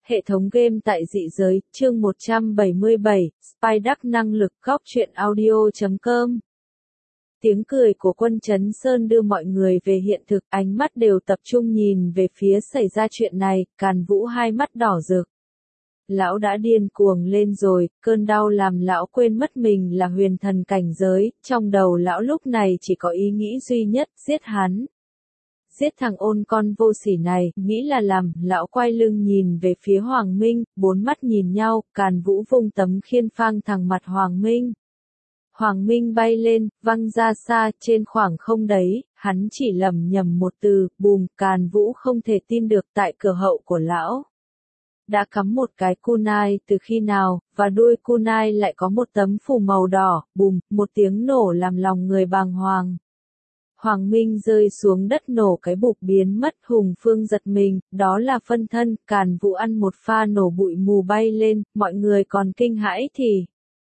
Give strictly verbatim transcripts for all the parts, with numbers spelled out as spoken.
Hệ thống game tại dị giới, chương một trăm bảy mươi bảy, Spy Duck năng lực góc truyện audio chấm com. Tiếng cười của Quân Chấn Sơn đưa mọi người về hiện thực, ánh mắt đều tập trung nhìn về phía xảy ra chuyện này, Càn Vũ hai mắt đỏ rực. Lão đã điên cuồng lên rồi, cơn đau làm lão quên mất mình là huyền thần cảnh giới, trong đầu lão lúc này chỉ có ý nghĩ duy nhất, giết hắn. Giết thằng ôn con vô sỉ này, nghĩ là làm, lão quay lưng nhìn về phía Hoàng Minh, bốn mắt nhìn nhau, Càn Vũ vung tấm khiên phang thẳng mặt Hoàng Minh. Hoàng Minh bay lên, văng ra xa, trên khoảng không đấy, hắn chỉ lẩm nhẩm một từ, bùm, Càn Vũ không thể tin được tại cửa hậu của lão. Đã cắm một cái kunai từ khi nào, và đuôi kunai lại có một tấm phù màu đỏ, bùm, một tiếng nổ làm lòng người bàng hoàng. Hoàng Minh rơi xuống đất nổ cái bụp biến mất, Hùng Phương giật mình, đó là phân thân, Càn Vũ ăn một pha nổ bụi mù bay lên, mọi người còn kinh hãi thì.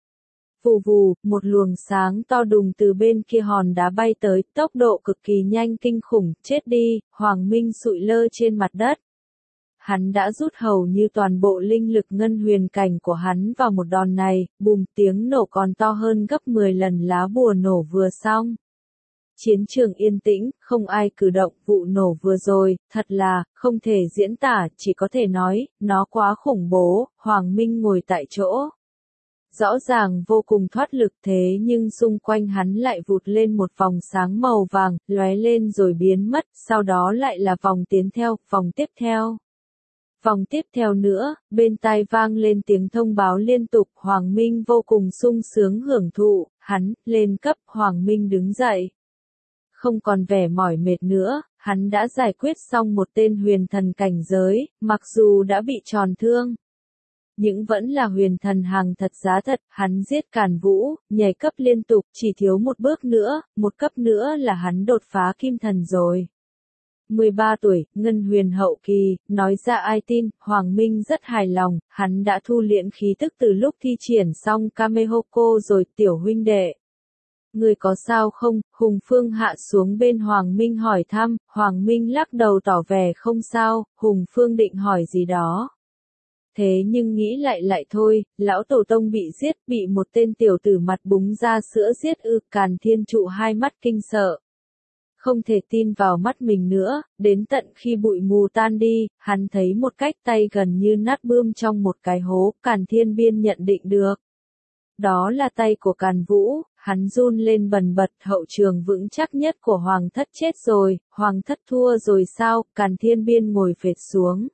Vù vù, một luồng sáng to đùng từ bên kia hòn đá bay tới, tốc độ cực kỳ nhanh kinh khủng, chết đi, Hoàng Minh sụi lơ trên mặt đất. Hắn đã rút hầu như toàn bộ linh lực ngân huyền cảnh của hắn vào một đòn này, bùm, tiếng nổ còn to hơn gấp mười lần lá bùa nổ vừa xong. Chiến trường yên tĩnh, không ai cử động, vụ nổ vừa rồi, thật là, không thể diễn tả, chỉ có thể nói, nó quá khủng bố, Hoàng Minh ngồi tại chỗ. Rõ ràng vô cùng thoát lực thế nhưng xung quanh hắn lại vụt lên một vòng sáng màu vàng, lóe lên rồi biến mất, sau đó lại là vòng tiến theo, vòng tiếp theo. Vòng tiếp theo nữa, bên tai vang lên tiếng thông báo liên tục, Hoàng Minh vô cùng sung sướng hưởng thụ, hắn, lên cấp, Hoàng Minh đứng dậy. Không còn vẻ mỏi mệt nữa, hắn đã giải quyết xong một tên huyền thần cảnh giới, mặc dù đã bị tròn thương. Nhưng vẫn là huyền thần hàng thật giá thật, hắn giết Càn Vũ, nhảy cấp liên tục, chỉ thiếu một bước nữa, một cấp nữa là hắn đột phá kim thần rồi. mười ba tuổi, ngân huyền hậu kỳ, nói ra ai tin, Hoàng Minh rất hài lòng, hắn đã thu liễm khí tức từ lúc thi triển xong Kamehoko rồi, tiểu huynh đệ. Người có sao không? Hùng Phương hạ xuống bên Hoàng Minh hỏi thăm, Hoàng Minh lắc đầu tỏ vẻ không sao, Hùng Phương định hỏi gì đó. Thế nhưng nghĩ lại lại thôi, lão tổ tông bị giết, bị một tên tiểu tử mặt búng ra sữa giết ư, Càn Thiên Trụ hai mắt kinh sợ. Không thể tin vào mắt mình nữa, đến tận khi bụi mù tan đi, hắn thấy một cách tay gần như nát bươm trong một cái hố, Càn Thiên Biên nhận định được. Đó là tay của Càn Vũ, hắn run lên bần bật, hậu trường vững chắc nhất của Hoàng thất chết rồi, Hoàng thất thua rồi sao, Càn Thiên Biên ngồi phệt xuống.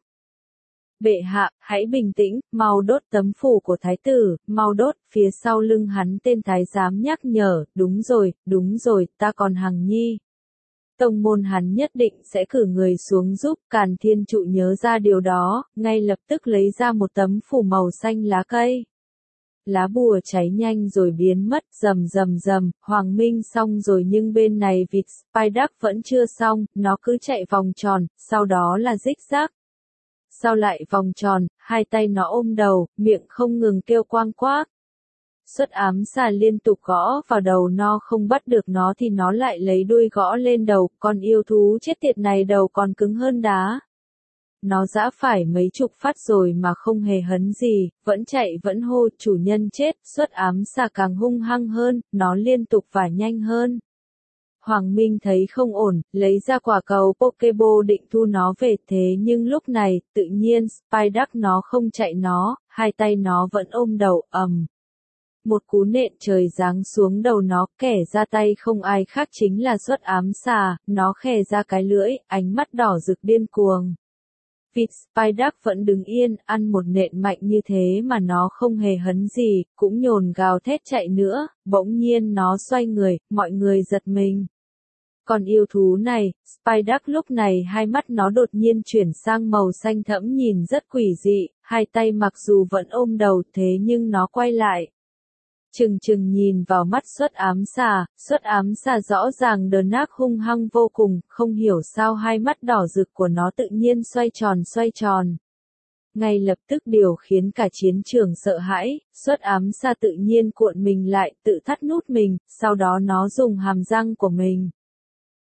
Bệ hạ, hãy bình tĩnh, mau đốt tấm phủ của thái tử, mau đốt, phía sau lưng hắn tên thái giám nhắc nhở, đúng rồi, đúng rồi, ta còn Hằng Nhi. Tông môn hắn nhất định sẽ cử người xuống giúp, Càn Thiên Trụ nhớ ra điều đó, ngay lập tức lấy ra một tấm phủ màu xanh lá cây. Lá bùa cháy nhanh rồi biến mất, rầm rầm rầm, Hoàng Minh xong rồi nhưng bên này vịt Spy Duck vẫn chưa xong, nó cứ chạy vòng tròn, sau đó là rích rác. Sau lại vòng tròn, hai tay nó ôm đầu, miệng không ngừng kêu quang quác. Xuất ám xà liên tục gõ vào đầu nó, không bắt được nó thì nó lại lấy đuôi gõ lên đầu, con yêu thú chết tiệt này đầu còn cứng hơn đá. Nó giã phải mấy chục phát rồi mà không hề hấn gì, vẫn chạy vẫn hô, chủ nhân chết, xuất ám xà càng hung hăng hơn, nó liên tục và nhanh hơn. Hoàng Minh thấy không ổn, lấy ra quả cầu Pokeball định thu nó về, thế nhưng lúc này, tự nhiên Spy Duck nó không chạy nó, hai tay nó vẫn ôm đầu, ầm. Một cú nện trời giáng xuống đầu nó, kẻ ra tay không ai khác chính là xuất ám xà, nó khè ra cái lưỡi, ánh mắt đỏ rực điên cuồng. Vịt Spy Duck vẫn đứng yên, ăn một nện mạnh như thế mà nó không hề hấn gì, cũng nhồn gào thét chạy nữa, bỗng nhiên nó xoay người, mọi người giật mình. Còn yêu thú này, Spy Duck lúc này hai mắt nó đột nhiên chuyển sang màu xanh thẫm nhìn rất quỷ dị, hai tay mặc dù vẫn ôm đầu thế nhưng nó quay lại. Chừng chừng nhìn vào mắt xuất ám xà, xuất ám xà rõ ràng đờn ác hung hăng vô cùng, không hiểu sao hai mắt đỏ rực của nó tự nhiên xoay tròn xoay tròn. Ngay lập tức điều khiến cả chiến trường sợ hãi, xuất ám xà tự nhiên cuộn mình lại, tự thắt nút mình, sau đó nó dùng hàm răng của mình.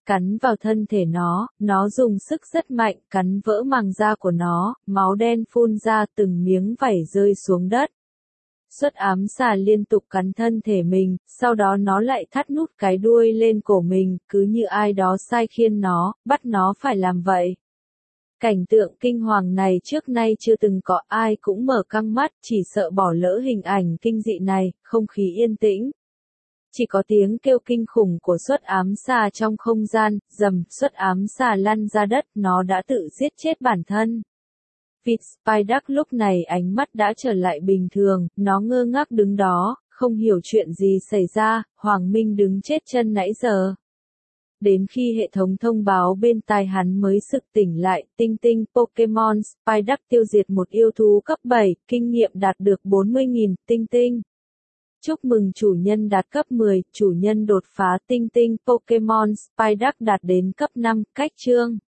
cắn vào thân thể nó, nó dùng sức rất mạnh, cắn vỡ màng da của nó, máu đen phun ra từng miếng vảy rơi xuống đất. Xuất ám xà liên tục cắn thân thể mình, sau đó nó lại thắt nút cái đuôi lên cổ mình, cứ như ai đó sai khiến nó, bắt nó phải làm vậy. Cảnh tượng kinh hoàng này trước nay chưa từng có, ai cũng mở căng mắt, chỉ sợ bỏ lỡ hình ảnh kinh dị này, không khí yên tĩnh. Chỉ có tiếng kêu kinh khủng của xuất ám xà trong không gian, rầm, xuất ám xà lăn ra đất, nó đã tự giết chết bản thân. Vịt Spider lúc này ánh mắt đã trở lại bình thường, nó ngơ ngác đứng đó, không hiểu chuyện gì xảy ra, Hoàng Minh đứng chết chân nãy giờ. Đến khi hệ thống thông báo bên tai hắn mới sực tỉnh lại, tinh tinh Pokemon Spider tiêu diệt một yêu thú cấp bảy, kinh nghiệm đạt được bốn mươi nghìn, tinh tinh. Chúc mừng chủ nhân đạt cấp mười, chủ nhân đột phá tinh tinh Pokemon Spider đạt đến cấp năm, cách chương.